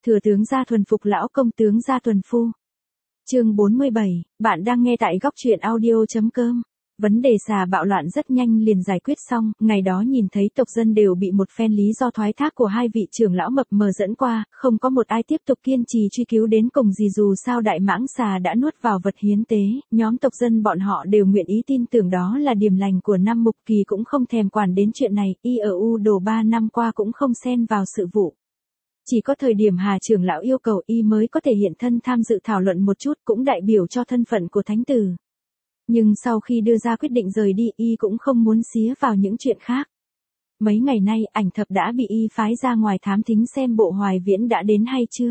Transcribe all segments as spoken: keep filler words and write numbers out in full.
Thừa tướng gia thuần phục lão công tướng gia tuần phu. Chương bốn mươi bảy, bạn đang nghe tại góc truyện audio.com. Vấn đề xà bạo loạn rất nhanh liền giải quyết xong, ngày đó nhìn thấy tộc dân đều bị một phen lý do thoái thác của hai vị trưởng lão mập mờ dẫn qua, không có một ai tiếp tục kiên trì truy cứu đến cùng gì dù sao đại mãng xà đã nuốt vào vật hiến tế, nhóm tộc dân bọn họ đều nguyện ý tin tưởng đó là điềm lành của Nam Mục Kỳ cũng không thèm quản đến chuyện này, y ở U Đồ ba năm qua cũng không xen vào sự vụ. Chỉ có thời điểm Hà trưởng lão yêu cầu y mới có thể hiện thân tham dự thảo luận một chút cũng đại biểu cho thân phận của thánh tử. Nhưng sau khi đưa ra quyết định rời đi y cũng không muốn xía vào những chuyện khác. Mấy ngày nay ảnh thập đã bị y phái ra ngoài thám thính xem bộ Hoài Viễn đã đến hay chưa.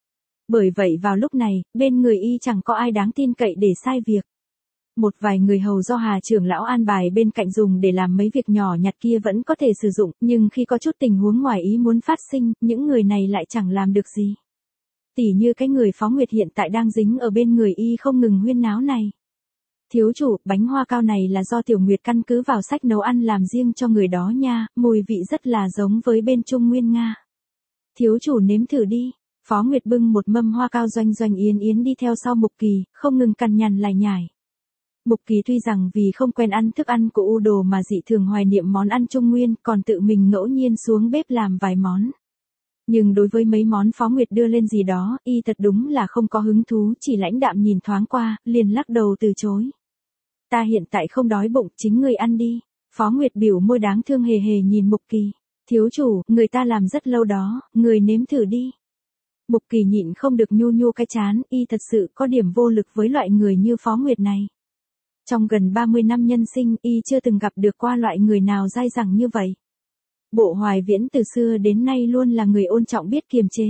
Bởi vậy vào lúc này, bên người y chẳng có ai đáng tin cậy để sai việc. Một vài người hầu do Hà trưởng lão an bài bên cạnh dùng để làm mấy việc nhỏ nhặt kia vẫn có thể sử dụng, nhưng khi có chút tình huống ngoài ý muốn phát sinh, những người này lại chẳng làm được gì. Tỉ như cái người Phó Nguyệt hiện tại đang dính ở bên người y không ngừng huyên náo này. Thiếu chủ, bánh hoa cao này là do Tiểu Nguyệt căn cứ vào sách nấu ăn làm riêng cho người đó nha, mùi vị rất là giống với bên Trung Nguyên Nga. Thiếu chủ nếm thử đi. Phó Nguyệt bưng một mâm hoa cao doanh doanh yến yến đi theo sau Mục Kỳ, không ngừng cằn nhằn lải nhải. Mục Kỳ tuy rằng vì không quen ăn thức ăn của U Đồ mà dị thường hoài niệm món ăn Trung Nguyên, còn tự mình ngẫu nhiên xuống bếp làm vài món. Nhưng đối với mấy món Phó Nguyệt đưa lên gì đó, y thật đúng là không có hứng thú, chỉ lãnh đạm nhìn thoáng qua, liền lắc đầu từ chối. Ta hiện tại không đói bụng, chính người ăn đi. Phó Nguyệt biểu môi đáng thương hề hề nhìn Mục Kỳ. Thiếu chủ, người ta làm rất lâu đó, người nếm thử đi. Mục Kỳ nhịn không được nhu nhu cái chán, y thật sự có điểm vô lực với loại người như Phó Nguyệt này. Trong gần ba mươi năm nhân sinh, y chưa từng gặp được qua loại người nào dai dẳng như vậy. Bộ Hoài Viễn từ xưa đến nay luôn là người ôn trọng biết kiềm chế.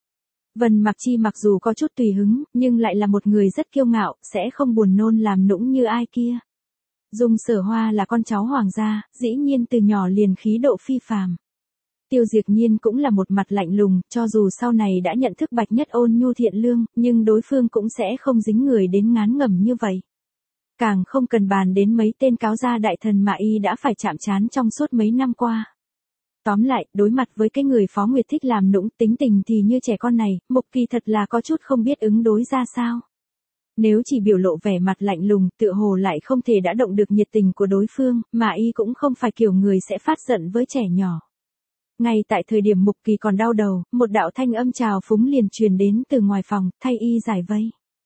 Vân Mặc Chi mặc dù có chút tùy hứng, nhưng lại là một người rất kiêu ngạo, sẽ không buồn nôn làm nũng như ai kia. Dung Sở Hoa là con cháu hoàng gia, dĩ nhiên từ nhỏ liền khí độ phi phàm. Tiêu Diệt Nhiên cũng là một mặt lạnh lùng, cho dù sau này đã nhận thức Bạch Nhất ôn nhu thiện lương, nhưng đối phương cũng sẽ không dính người đến ngán ngẩm như vậy. Càng không cần bàn đến mấy tên cáo gia đại thần mà y đã phải chạm trán trong suốt mấy năm qua. Tóm lại, đối mặt với cái người Phó Nguyệt thích làm nũng tính tình thì như trẻ con này, Mục Kỳ thật là có chút không biết ứng đối ra sao. Nếu chỉ biểu lộ vẻ mặt lạnh lùng, tựa hồ lại không thể đã động được nhiệt tình của đối phương, mà y cũng không phải kiểu người sẽ phát giận với trẻ nhỏ. Ngay tại thời điểm Mục Kỳ còn đau đầu, một đạo thanh âm trào phúng liền truyền đến từ ngoài phòng, thay y giải vây.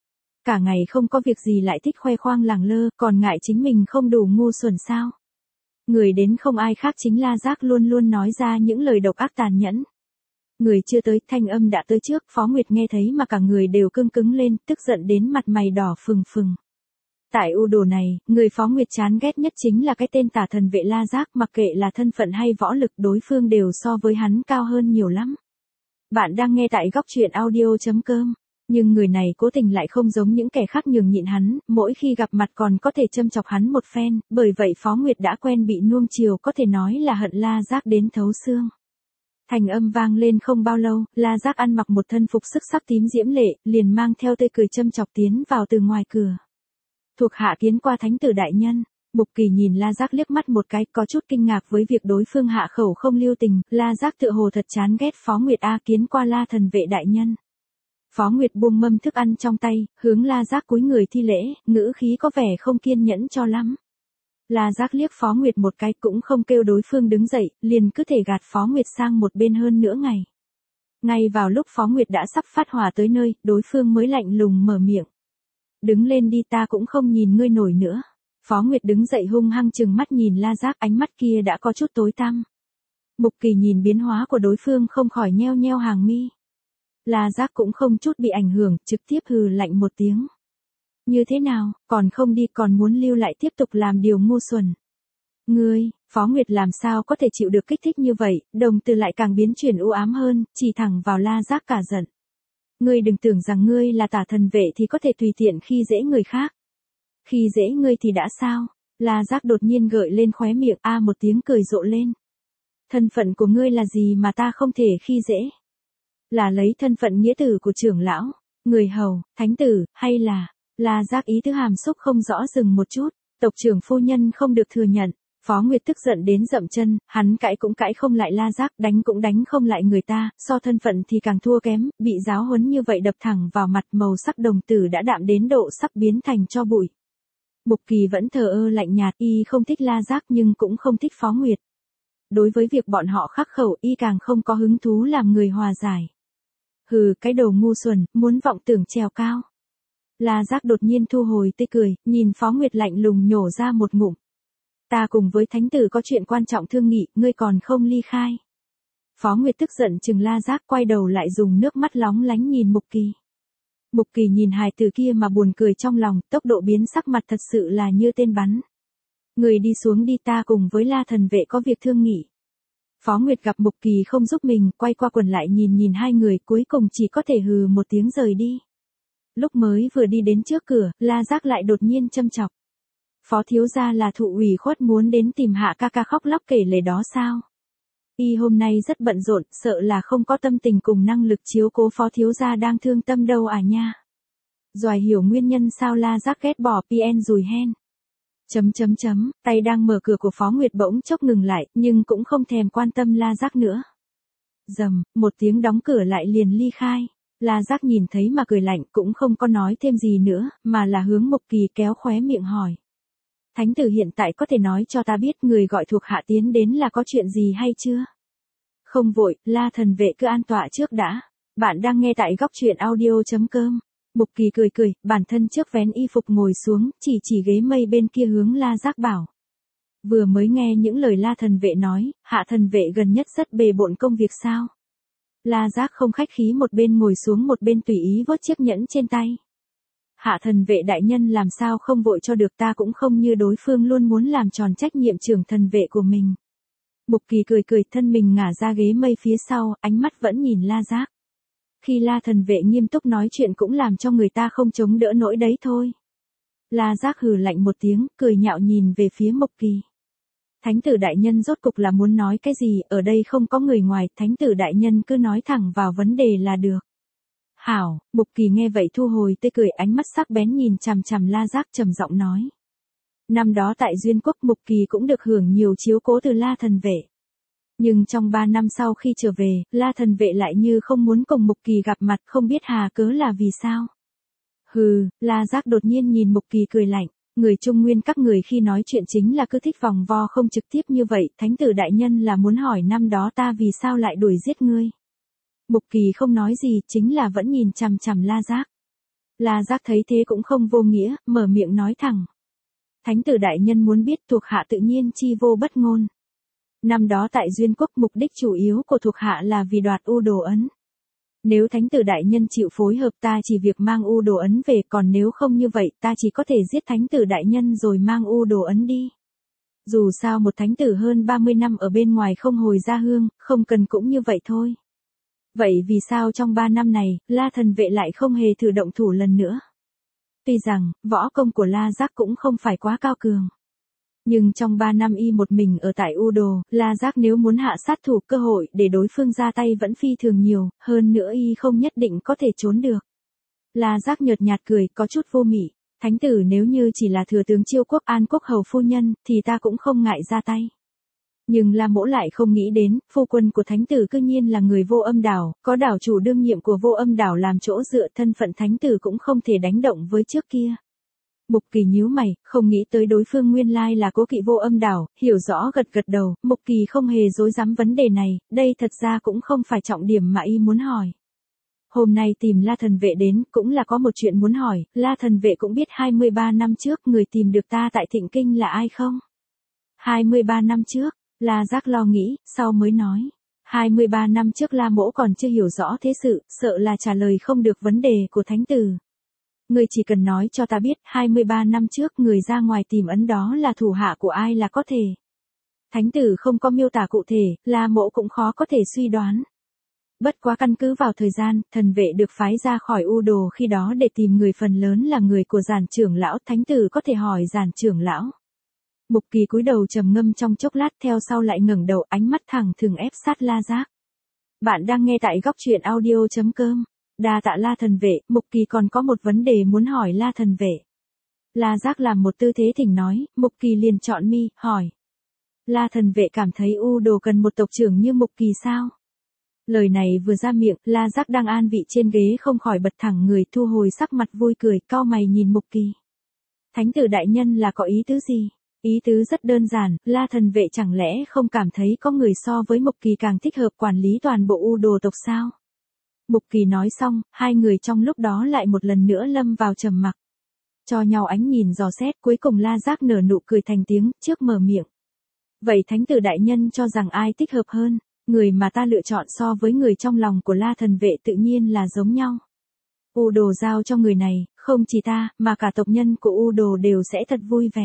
Cả ngày không có việc gì lại thích khoe khoang lẳng lơ, còn ngại chính mình không đủ ngu xuẩn sao. Người đến không ai khác chính La Giác luôn luôn nói ra những lời độc ác tàn nhẫn. Người chưa tới, thanh âm đã tới trước, Phó Nguyệt nghe thấy mà cả người đều cưng cứng lên, tức giận đến mặt mày đỏ phừng phừng. Tại U Đồ này, người Phó Nguyệt chán ghét nhất chính là cái tên tả thần vệ La Giác, mặc kệ là thân phận hay võ lực đối phương đều so với hắn cao hơn nhiều lắm. Bạn đang nghe tại góc truyện audio.com. Nhưng người này cố tình lại không giống những kẻ khác nhường nhịn hắn, mỗi khi gặp mặt còn có thể châm chọc hắn một phen, bởi vậy Phó Nguyệt đã quen bị nuông chiều, có thể nói là hận La Giác đến thấu xương. Thành âm vang lên không bao lâu, La Giác ăn mặc một thân phục sức sắc tím diễm lệ, liền mang theo tươi cười châm chọc tiến vào từ ngoài cửa. Thuộc hạ kiến qua thánh tử đại nhân. Mục Kỳ nhìn La Giác liếc mắt một cái, có chút kinh ngạc với việc đối phương hạ khẩu không lưu tình, La Giác tựa hồ thật chán ghét Phó Nguyệt a kiến qua La thần vệ đại nhân. Phó Nguyệt buông mâm thức ăn trong tay, hướng La Giác cúi người thi lễ, ngữ khí có vẻ không kiên nhẫn cho lắm. La Giác liếc Phó Nguyệt một cái cũng không kêu đối phương đứng dậy, liền cứ thể gạt Phó Nguyệt sang một bên hơn nửa ngày. Ngay vào lúc Phó Nguyệt đã sắp phát hỏa tới nơi, đối phương mới lạnh lùng mở miệng. Đứng lên đi, ta cũng không nhìn ngươi nổi nữa. Phó Nguyệt đứng dậy hung hăng trừng mắt nhìn La Giác, ánh mắt kia đã có chút tối tăm. Mục Kỳ nhìn biến hóa của đối phương không khỏi nheo nheo hàng mi. La Giác cũng không chút bị ảnh hưởng, trực tiếp hừ lạnh một tiếng. Như thế nào, còn không đi, còn muốn lưu lại tiếp tục làm điều ngu xuẩn. Ngươi, Phó Nguyệt làm sao có thể chịu được kích thích như vậy, đồng từ lại càng biến chuyển u ám hơn, chỉ thẳng vào La Giác cả giận. Ngươi đừng tưởng rằng ngươi là tả thần vệ thì có thể tùy tiện khi dễ người khác. Khi dễ ngươi thì đã sao? La Giác đột nhiên gợi lên khóe miệng, a một tiếng cười rộ lên. Thân phận của ngươi là gì mà ta không thể khi dễ? Là lấy thân phận nghĩa tử của trưởng lão, người hầu, thánh tử, hay là... La Giác ý tứ hàm xúc không rõ dừng một chút, tộc trưởng phu nhân không được thừa nhận. Phó Nguyệt tức giận đến dậm chân, hắn cãi cũng cãi không lại La Giác, đánh cũng đánh không lại người ta, so thân phận thì càng thua kém, bị giáo huấn như vậy đập thẳng vào mặt, màu sắc đồng tử đã đạm đến độ sắp biến thành tro bụi. Mục Kỳ vẫn thờ ơ lạnh nhạt, y không thích La Giác nhưng cũng không thích Phó Nguyệt. Đối với việc bọn họ khắc khẩu y càng không có hứng thú làm người hòa giải. Hừ, cái đồ ngu xuẩn, muốn vọng tưởng trèo cao. La Giác đột nhiên thu hồi tươi cười, nhìn Phó Nguyệt lạnh lùng nhổ ra một ngụm. Ta cùng với thánh tử có chuyện quan trọng thương nghị, ngươi còn không ly khai. Phó Nguyệt tức giận chừng La Giác, quay đầu lại dùng nước mắt lóng lánh nhìn Mục Kỳ. Mục Kỳ nhìn hài tử kia mà buồn cười trong lòng, tốc độ biến sắc mặt thật sự là như tên bắn. Người đi xuống đi, ta cùng với La thần vệ có việc thương nghị. Phó Nguyệt gặp Mục Kỳ không giúp mình, quay qua quần lại nhìn nhìn hai người, cuối cùng chỉ có thể hừ một tiếng rời đi. Lúc mới vừa đi đến trước cửa, La Giác lại đột nhiên châm chọc. Phó thiếu gia là thụ ủy khuất muốn đến tìm Hạ ca ca khóc lóc kể lể đó sao? Y hôm nay rất bận rộn, sợ là không có tâm tình cùng năng lực chiếu cố phó thiếu gia đang thương tâm đâu à nha. Doài hiểu nguyên nhân sao La Giác ghét bỏ pê en rùi hen. Chấm chấm chấm, tay đang mở cửa của Phó Nguyệt bỗng chốc ngừng lại, nhưng cũng không thèm quan tâm La Giác nữa. Dầm, một tiếng đóng cửa lại liền ly khai. La Giác nhìn thấy mà cười lạnh, cũng không có nói thêm gì nữa, mà là hướng Mục Kỳ kéo khóe miệng hỏi. Thánh tử hiện tại có thể nói cho ta biết người gọi thuộc hạ tiến đến là có chuyện gì hay chưa? Không vội, La thần vệ cứ an tọa trước đã. Bạn đang nghe tại góc truyện audio chấm com. Mục Kỳ cười cười, bản thân trước vén y phục ngồi xuống, chỉ chỉ ghế mây bên kia hướng La Giác bảo. Vừa mới nghe những lời La thần vệ nói, Hạ thần vệ gần nhất rất bề bộn công việc sao? La Giác không khách khí một bên ngồi xuống một bên tùy ý vuốt chiếc nhẫn trên tay. Hạ thần vệ đại nhân làm sao không vội cho được, ta cũng không như đối phương luôn muốn làm tròn trách nhiệm trưởng thần vệ của mình. Mục Kỳ cười cười, thân mình ngả ra ghế mây phía sau, ánh mắt vẫn nhìn La Giác. Khi La thần vệ nghiêm túc nói chuyện cũng làm cho người ta không chống đỡ nổi đấy thôi. La Giác hừ lạnh một tiếng, cười nhạo nhìn về phía Mục Kỳ. Thánh tử đại nhân rốt cục là muốn nói cái gì, ở đây không có người ngoài, thánh tử đại nhân cứ nói thẳng vào vấn đề là được. Hảo, Mục Kỳ nghe vậy thu hồi tươi cười, ánh mắt sắc bén nhìn chằm chằm La Giác trầm giọng nói. Năm đó tại Duyên Quốc Mục Kỳ cũng được hưởng nhiều chiếu cố từ La thần vệ. Nhưng trong ba năm sau khi trở về, La thần vệ lại như không muốn cùng Mục Kỳ gặp mặt, không biết hà cớ là vì sao. Hừ, La Giác đột nhiên nhìn Mục Kỳ cười lạnh. Người Trung Nguyên các người khi nói chuyện chính là cứ thích vòng vo không trực tiếp như vậy, thánh tử đại nhân là muốn hỏi năm đó ta vì sao lại đuổi giết ngươi. Mục Kỳ không nói gì, chính là vẫn nhìn chằm chằm La Giác. La Giác thấy thế cũng không vô nghĩa, mở miệng nói thẳng. Thánh tử đại nhân muốn biết, thuộc hạ tự nhiên chi vô bất ngôn. Năm đó tại Duyên Quốc mục đích chủ yếu của thuộc hạ là vì đoạt U Đồ Ấn. Nếu thánh tử đại nhân chịu phối hợp ta chỉ việc mang U Đồ Ấn về, còn nếu không như vậy ta chỉ có thể giết thánh tử đại nhân rồi mang U Đồ Ấn đi. Dù sao một thánh tử hơn ba mươi năm ở bên ngoài không hồi ra hương, không cần cũng như vậy thôi. Vậy vì sao trong ba năm này, La thần vệ lại không hề thử động thủ lần nữa? Tuy rằng, võ công của La Giác cũng không phải quá cao cường. Nhưng trong ba năm y một mình ở tại U Đồ, La Giác nếu muốn hạ sát thủ, cơ hội để đối phương ra tay vẫn phi thường nhiều, hơn nữa y không nhất định có thể trốn được. La Giác nhợt nhạt cười, có chút vô mị. Thánh tử nếu như chỉ là thừa tướng Chiêu Quốc An Quốc hầu phu nhân, thì ta cũng không ngại ra tay. Nhưng La Mỗ lại không nghĩ đến, phu quân của thánh tử cư nhiên là người Vô Âm Đảo, có đảo chủ đương nhiệm của Vô Âm Đảo làm chỗ dựa, thân phận thánh tử cũng không thể đánh động với trước kia. Mục Kỳ nhíu mày, không nghĩ tới đối phương nguyên lai là Cố Kỵ Vô Âm Đảo, hiểu rõ gật gật đầu, Mục Kỳ không hề dối dám vấn đề này, đây thật ra cũng không phải trọng điểm mà y muốn hỏi. Hôm nay tìm La thần vệ đến, cũng là có một chuyện muốn hỏi, La thần vệ cũng biết hai mươi ba năm trước người tìm được ta tại Thịnh Kinh là ai không? hai mươi ba năm trước, La Giác lo nghĩ, sau mới nói. hai mươi ba năm trước La Mỗ còn chưa hiểu rõ thế sự, sợ là trả lời không được vấn đề của thánh tử. Người chỉ cần nói cho ta biết, hai mươi ba năm trước người ra ngoài tìm ấn đó là thủ hạ của ai là có thể. Thánh tử không có miêu tả cụ thể, La Mỗ cũng khó có thể suy đoán. Bất quá căn cứ vào thời gian, thần vệ được phái ra khỏi U Đồ khi đó để tìm người phần lớn là người của Giản trưởng lão, thánh tử có thể hỏi Giản trưởng lão. Mục Kỳ cúi đầu trầm ngâm trong chốc lát, theo sau lại ngẩng đầu, ánh mắt thẳng thừng ép sát La Giác. Bạn đang nghe tại góc truyện audio chấm com. Đa tạ La thần vệ, Mục Kỳ còn có một vấn đề muốn hỏi La thần vệ. La Giác làm một tư thế thỉnh nói, Mục Kỳ liền chọn mi, hỏi. La Thần Vệ cảm thấy U Đồ cần một tộc trưởng như Mục Kỳ sao? Lời này vừa ra miệng, La Giác đang an vị trên ghế không khỏi bật thẳng người, thu hồi sắc mặt vui cười, cau mày nhìn Mục Kỳ. Thánh tử đại nhân là có ý tứ gì? Ý tứ rất đơn giản, La Thần Vệ chẳng lẽ không cảm thấy có người so với Mục Kỳ càng thích hợp quản lý toàn bộ U Đồ tộc sao? Mục Kỳ nói xong, hai người trong lúc đó lại một lần nữa lâm vào trầm mặc. Cho nhau ánh nhìn dò xét, cuối cùng La Giác nở nụ cười thành tiếng, trước mở miệng. Vậy thánh tử đại nhân cho rằng ai thích hợp hơn? Người mà ta lựa chọn so với người trong lòng của La Thần Vệ tự nhiên là giống nhau. U Đồ giao cho người này, không chỉ ta, mà cả tộc nhân của U Đồ đều sẽ thật vui vẻ.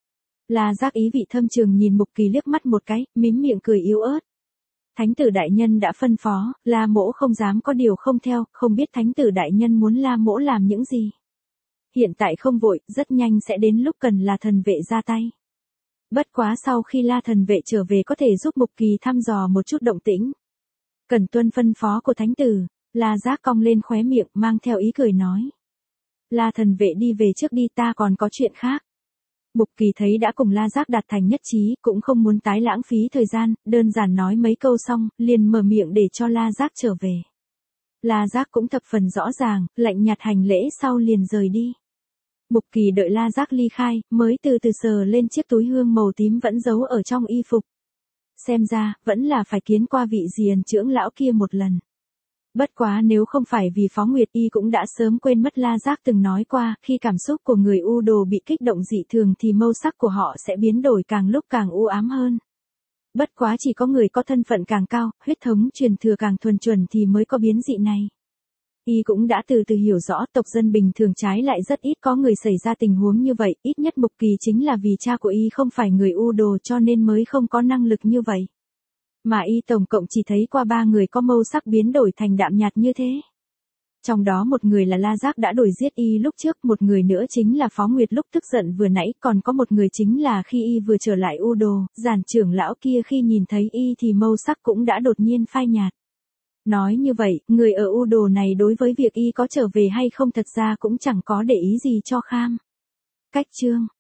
La Giác ý vị thâm trường nhìn Mục Kỳ liếc mắt một cái, mím miệng cười yếu ớt. Thánh tử đại nhân đã phân phó, La Mỗ không dám có điều không theo, không biết thánh tử đại nhân muốn La Mỗ làm những gì. Hiện tại không vội, rất nhanh sẽ đến lúc cần La Thần Vệ ra tay. Bất quá sau khi La Thần Vệ trở về có thể giúp Mục Kỳ thăm dò một chút động tĩnh. Cần tuân phân phó của thánh tử, La Giác cong lên khóe miệng mang theo ý cười nói. La Thần Vệ đi về trước đi, ta còn có chuyện khác. Mục Kỳ thấy đã cùng La Giác đạt thành nhất trí, cũng không muốn tái lãng phí thời gian, đơn giản nói mấy câu xong, liền mở miệng để cho La Giác trở về. La Giác cũng thập phần rõ ràng, lạnh nhạt hành lễ sau liền rời đi. Mục Kỳ đợi La Giác ly khai, mới từ từ sờ lên chiếc túi hương màu tím vẫn giấu ở trong y phục. Xem ra, vẫn là phải kiến qua vị Diền trưởng lão kia một lần. Bất quá nếu không phải vì Phó Nguyệt Y cũng đã sớm quên mất La Giác từng nói qua, khi cảm xúc của người U Đồ bị kích động dị thường thì màu sắc của họ sẽ biến đổi càng lúc càng u ám hơn. Bất quá chỉ có người có thân phận càng cao, huyết thống truyền thừa càng thuần chuẩn thì mới có biến dị này. Y cũng đã từ từ hiểu rõ tộc dân bình thường trái lại rất ít có người xảy ra tình huống như vậy, ít nhất Mục Kỳ chính là vì cha của Y không phải người U Đồ cho nên mới không có năng lực như vậy. Mà Y tổng cộng chỉ thấy qua ba người có màu sắc biến đổi thành đạm nhạt như thế. Trong đó một người là La Giác đã đuổi giết Y lúc trước, một người nữa chính là Phó Nguyệt lúc tức giận vừa nãy, còn có một người chính là khi Y vừa trở lại U Đồ, Giản trưởng lão kia khi nhìn thấy Y thì màu sắc cũng đã đột nhiên phai nhạt. Nói như vậy, người ở U Đồ này đối với việc Y có trở về hay không thật ra cũng chẳng có để ý gì cho kham. Cách chương